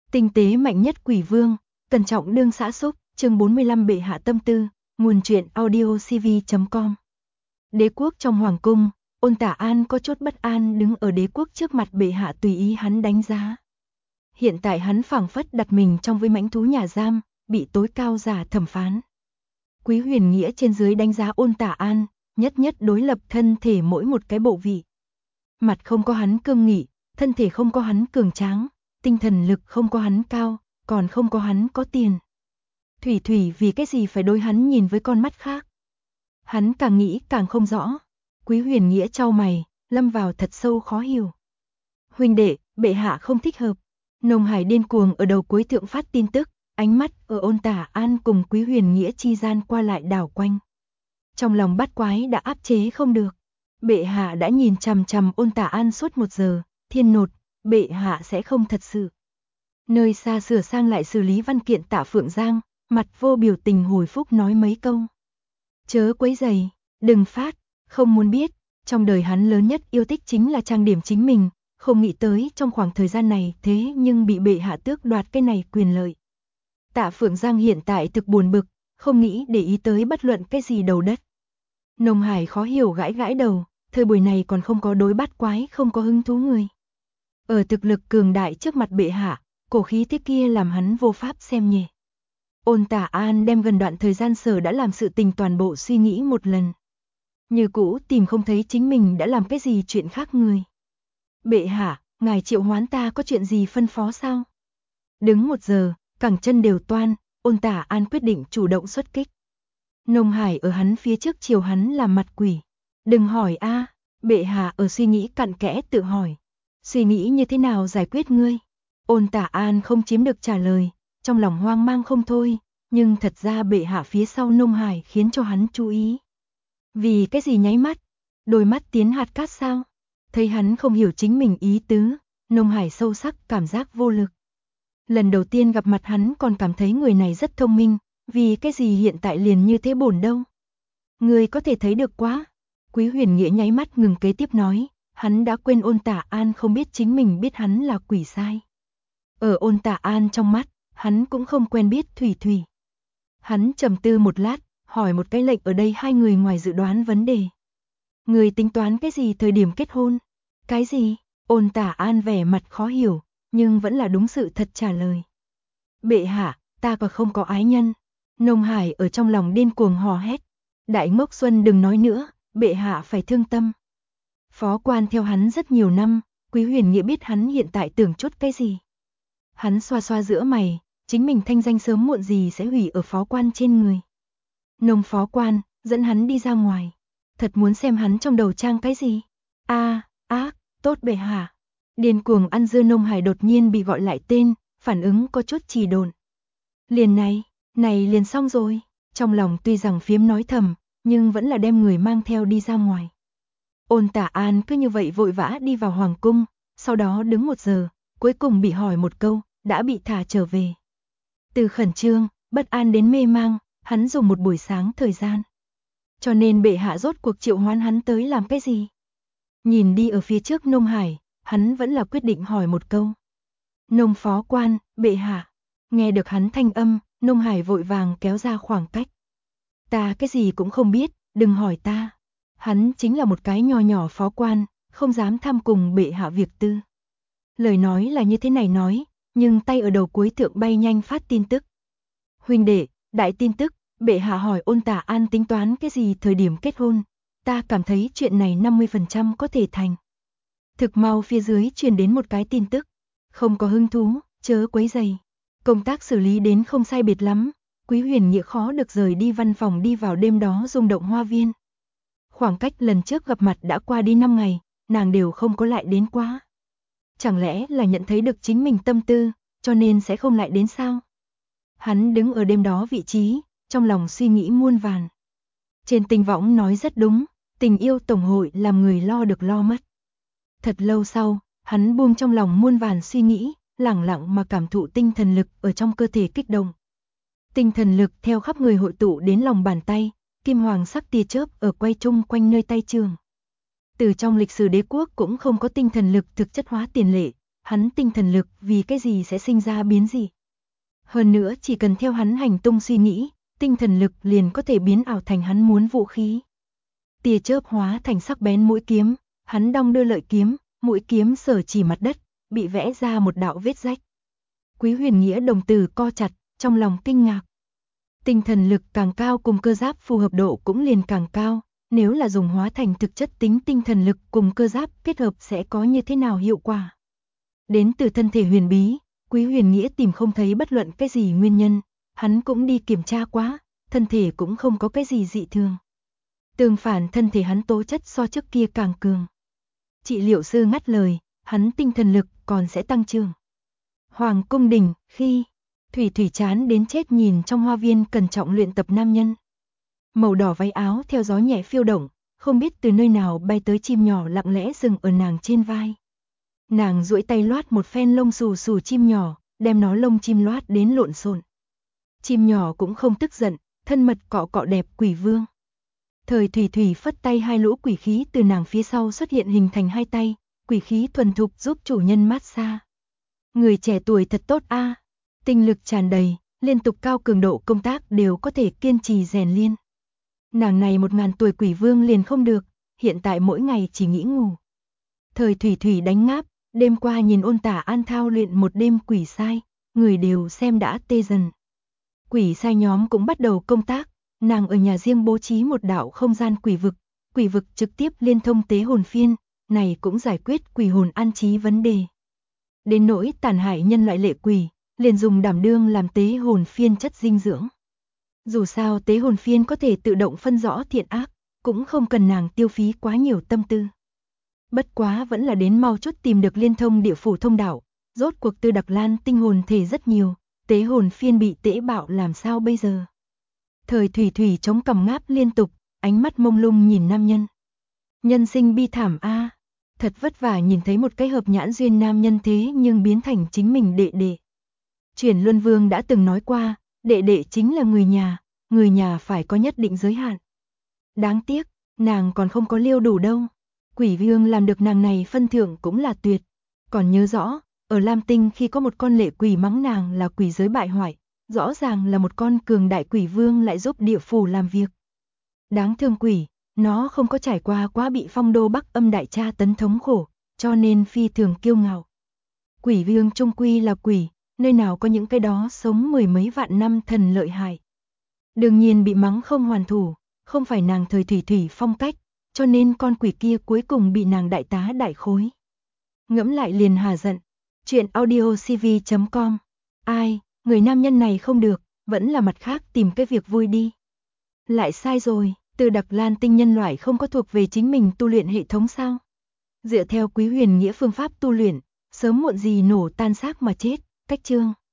Tinh tế mạnh nhất quỷ vương, cẩn trọng đương xã xúc, chương 45 bệ hạ tâm tư, nguồn truyện audiocv.com. Đế quốc trong hoàng cung, Ôn Tả An có chút bất an đứng ở đế quốc trước mặt bệ hạ tùy ý hắn đánh giá. Hiện tại hắn phảng phất đặt mình trong với mãnh thú nhà giam, bị tối cao giả thẩm phán. Quý Huyền Nghĩa trên dưới đánh giá Ôn Tả An, nhất nhất đối lập thân thể mỗi một cái bộ vị. Mặt không có hắn cương nghị, thân thể không có hắn cường tráng, tinh thần lực không có hắn cao, còn không có hắn có tiền. Thủy vì cái gì phải đối hắn nhìn với con mắt khác. Hắn càng nghĩ càng không rõ. Quý Huyền Nghĩa chau mày, lâm vào thật sâu khó hiểu. Huynh đệ, bệ hạ không thích hợp. Nông Hải điên cuồng ở đầu cuối thượng phát tin tức, ánh mắt ở Ôn Tả An cùng Quý Huyền Nghĩa chi gian qua lại đảo quanh. Trong lòng bắt quái đã áp chế không được. Bệ hạ đã nhìn chằm chằm Ôn Tả An suốt 1 giờ, thiên nột, bệ hạ sẽ không thật sự. Nơi xa sửa sang lại xử lý văn kiện Tạ Phượng Giang, mặt vô biểu tình hồi phúc nói mấy câu. Chớ quấy rầy, đừng phát, không muốn biết, trong đời hắn lớn nhất yêu thích chính là trang điểm chính mình, không nghĩ tới trong khoảng thời gian này thế nhưng bị bệ hạ tước đoạt cái này quyền lợi. Tạ Phượng Giang hiện tại thực buồn bực, không nghĩ để ý tới bất luận cái gì đầu đất. Nông Hải khó hiểu gãi gãi đầu, thời buổi này còn không có đối bắt quái không có hứng thú người. Ở thực lực cường đại trước mặt bệ hạ, cổ khí thế kia làm hắn vô pháp xem nhẹ. Ôn Tả An đem gần đoạn thời gian sở đã làm sự tình toàn bộ suy nghĩ một lần. Như cũ tìm không thấy chính mình đã làm cái gì chuyện khác người. Bệ hạ, ngài triệu hoán ta có chuyện gì phân phó sao? Đứng 1 giờ, cẳng chân đều toan, Ôn Tả An quyết định chủ động xuất kích. Nông Hải ở hắn phía trước chiều hắn làm mặt quỷ. Đừng hỏi a, bệ hạ ở suy nghĩ cặn kẽ tự hỏi. Suy nghĩ như thế nào giải quyết ngươi? Ôn Tả An không chiếm được trả lời, trong lòng hoang mang không thôi, nhưng thật ra bệ hạ phía sau Nông Hải khiến cho hắn chú ý. Vì cái gì nháy mắt? Đôi mắt tiến hạt cát sao? Thấy hắn không hiểu chính mình ý tứ, Nông Hải sâu sắc cảm giác vô lực. Lần đầu tiên gặp mặt hắn còn cảm thấy người này rất thông minh, vì cái gì hiện tại liền như thế bổn đâu? Người có thể thấy được quá. Quý Huyền Nghĩa nháy mắt ngừng kế tiếp nói, hắn đã quên Ôn Tả An không biết chính mình biết hắn là quỷ sai. Ở Ôn Tả An trong mắt, hắn cũng không quen biết Thủy. Hắn trầm tư một lát, hỏi một cái lệnh ở đây hai người ngoài dự đoán vấn đề. Người tính toán cái gì thời điểm kết hôn? Cái gì? Ôn Tả An vẻ mặt khó hiểu, nhưng vẫn là đúng sự thật trả lời. Bệ hạ, ta còn không có ái nhân. Nông Hải ở trong lòng điên cuồng hò hét. Đại Ngốc Xuân đừng nói nữa, bệ hạ phải thương tâm. Phó quan theo hắn rất nhiều năm, Quý Huyền Nghĩa biết hắn hiện tại tưởng chút cái gì. Hắn xoa xoa giữa mày, chính mình thanh danh sớm muộn gì sẽ hủy ở phó quan trên người. Nông phó quan, dẫn hắn đi ra ngoài. Thật muốn xem hắn trong đầu trang cái gì. Tốt bệ hạ. Điên cuồng ăn dưa Nông Hải đột nhiên bị gọi lại tên, phản ứng có chút trì độn. Liền này liền xong rồi. Trong lòng tuy rằng phiếm nói thầm, nhưng vẫn là đem người mang theo đi ra ngoài. Ôn Tả An cứ như vậy vội vã đi vào hoàng cung, sau đó đứng 1 giờ, cuối cùng bị hỏi một câu, đã bị thả trở về. Từ khẩn trương, bất an đến mê mang, hắn dùng một buổi sáng thời gian. Cho nên bệ hạ rốt cuộc triệu hoán hắn tới làm cái gì? Nhìn đi ở phía trước Nông Hải, hắn vẫn là quyết định hỏi một câu. Nông phó quan, bệ hạ. Nghe được hắn thanh âm, Nông Hải vội vàng kéo ra khoảng cách. Ta cái gì cũng không biết, đừng hỏi ta. Hắn chính là một cái nho nhỏ phó quan, không dám tham cùng bệ hạ việc tư. Lời nói là như thế này nói, nhưng tay ở đầu cuối thượng bay nhanh phát tin tức. Huynh đệ, đại tin tức, bệ hạ hỏi Ôn Tả An tính toán cái gì thời điểm kết hôn. Ta cảm thấy chuyện này 50% có thể thành. Thực mau phía dưới truyền đến một cái tin tức. Không có hứng thú, chớ quấy rầy. Công tác xử lý đến không sai biệt lắm, Quý Huyền Nghĩa khó được rời đi văn phòng đi vào đêm đó rung động hoa viên. Khoảng cách lần trước gặp mặt đã qua đi 5 ngày, nàng đều không có lại đến quá. Chẳng lẽ là nhận thấy được chính mình tâm tư, cho nên sẽ không lại đến sao? Hắn đứng ở đêm đó vị trí, trong lòng suy nghĩ muôn vàn. Trên tình võng nói rất đúng, tình yêu tổng hội làm người lo được lo mất. Thật lâu sau, hắn buông trong lòng muôn vàn suy nghĩ, lẳng lặng mà cảm thụ tinh thần lực ở trong cơ thể kích động. Tinh thần lực theo khắp người hội tụ đến lòng bàn tay, kim hoàng sắc tia chớp ở quay chung quanh nơi tay trường. Từ trong lịch sử đế quốc cũng không có tinh thần lực thực chất hóa tiền lệ, hắn tinh thần lực vì cái gì sẽ sinh ra biến dị. Hơn nữa chỉ cần theo hắn hành tung suy nghĩ, tinh thần lực liền có thể biến ảo thành hắn muốn vũ khí. Tia chớp hóa thành sắc bén mũi kiếm, hắn đong đưa lợi kiếm, mũi kiếm sở chỉ mặt đất, bị vẽ ra một đạo vết rách. Quý Huyền Nghĩa đồng tử co chặt, trong lòng kinh ngạc. Tinh thần lực càng cao cùng cơ giáp phù hợp độ cũng liền càng cao, nếu là dùng hóa thành thực chất tính tinh thần lực cùng cơ giáp kết hợp sẽ có như thế nào hiệu quả. Đến từ thân thể huyền bí, Quý Huyền Nghĩa tìm không thấy bất luận cái gì nguyên nhân, hắn cũng đi kiểm tra quá, thân thể cũng không có cái gì dị thường. Tương phản thân thể hắn tố chất so trước kia càng cường. Trị liệu sư ngắt lời, hắn tinh thần lực còn sẽ tăng trưởng. Hoàng cung đỉnh, khi Thủy Thủy chán đến chết nhìn trong hoa viên cẩn trọng luyện tập nam nhân. Màu đỏ váy áo theo gió nhẹ phiêu động, không biết từ nơi nào bay tới chim nhỏ lặng lẽ dừng ở nàng trên vai. Nàng duỗi tay loát một phen lông xù xù chim nhỏ, đem nó lông chim loát đến lộn xộn. Chim nhỏ cũng không tức giận, thân mật cọ cọ đẹp quỷ vương. Thời Thủy Thủy phất tay hai lũ quỷ khí từ nàng phía sau xuất hiện hình thành hai tay, quỷ khí thuần thục giúp chủ nhân mát xa. Người trẻ tuổi thật tốt a, tinh lực tràn đầy, liên tục cao cường độ công tác đều có thể kiên trì rèn liên. Nàng này 1000 tuổi quỷ vương liền không được, hiện tại mỗi ngày chỉ nghĩ ngủ. Thời Thủy Thủy đánh ngáp, đêm qua nhìn Ôn Tả An thao luyện một đêm quỷ sai, người đều xem đã tê dần. Quỷ sai nhóm cũng bắt đầu công tác, nàng ở nhà riêng bố trí một đạo không gian quỷ vực trực tiếp liên thông tế hồn phiên, này cũng giải quyết quỷ hồn an trí vấn đề. Đến nỗi tàn hại nhân loại lệ quỷ, liền dùng đảm đương làm tế hồn phiên chất dinh dưỡng. Dù sao tế hồn phiên có thể tự động phân rõ thiện ác, cũng không cần nàng tiêu phí quá nhiều tâm tư. Bất quá vẫn là đến mau chút tìm được liên thông địa phủ thông đạo, rốt cuộc Tư Đặc Lan tinh hồn thể rất nhiều, tế hồn phiên bị tễ bạo làm sao bây giờ. Thời Thủy Thủy chống cằm ngáp liên tục, ánh mắt mông lung nhìn nam nhân. Nhân sinh bi thảm a, thật vất vả nhìn thấy một cái hợp nhãn duyên nam nhân thế nhưng biến thành chính mình đệ đệ. Chuyển Luân Vương đã từng nói qua, đệ đệ chính là người nhà phải có nhất định giới hạn. Đáng tiếc, nàng còn không có liêu đủ đâu. Quỷ vương làm được nàng này phân thưởng cũng là tuyệt. Còn nhớ rõ, ở Lam Tinh khi có một con lệ quỷ mắng nàng là quỷ giới bại hoại, rõ ràng là một con cường đại quỷ vương lại giúp địa phủ làm việc. Đáng thương quỷ, nó không có trải qua quá bị Phong Đô Bắc Âm đại tra tấn thống khổ, cho nên phi thường kiêu ngạo. Quỷ vương trung quy là quỷ, nơi nào có những cái đó sống 10 mấy vạn năm thần lợi hại. Đương nhiên bị mắng không hoàn thủ, không phải nàng Thời Thủy Thủy phong cách, cho nên con quỷ kia cuối cùng bị nàng đại tá đại khối. Ngẫm lại liền hà giận. Chuyện audiocv.com. Ai, người nam nhân này không được, vẫn là mặt khác tìm cái việc vui đi. Lại sai rồi, Từ Đặc Lan tinh nhân loại không có thuộc về chính mình tu luyện hệ thống sao? Dựa theo Quý Huyền Nghĩa phương pháp tu luyện, sớm muộn gì nổ tan xác mà chết, cách chương.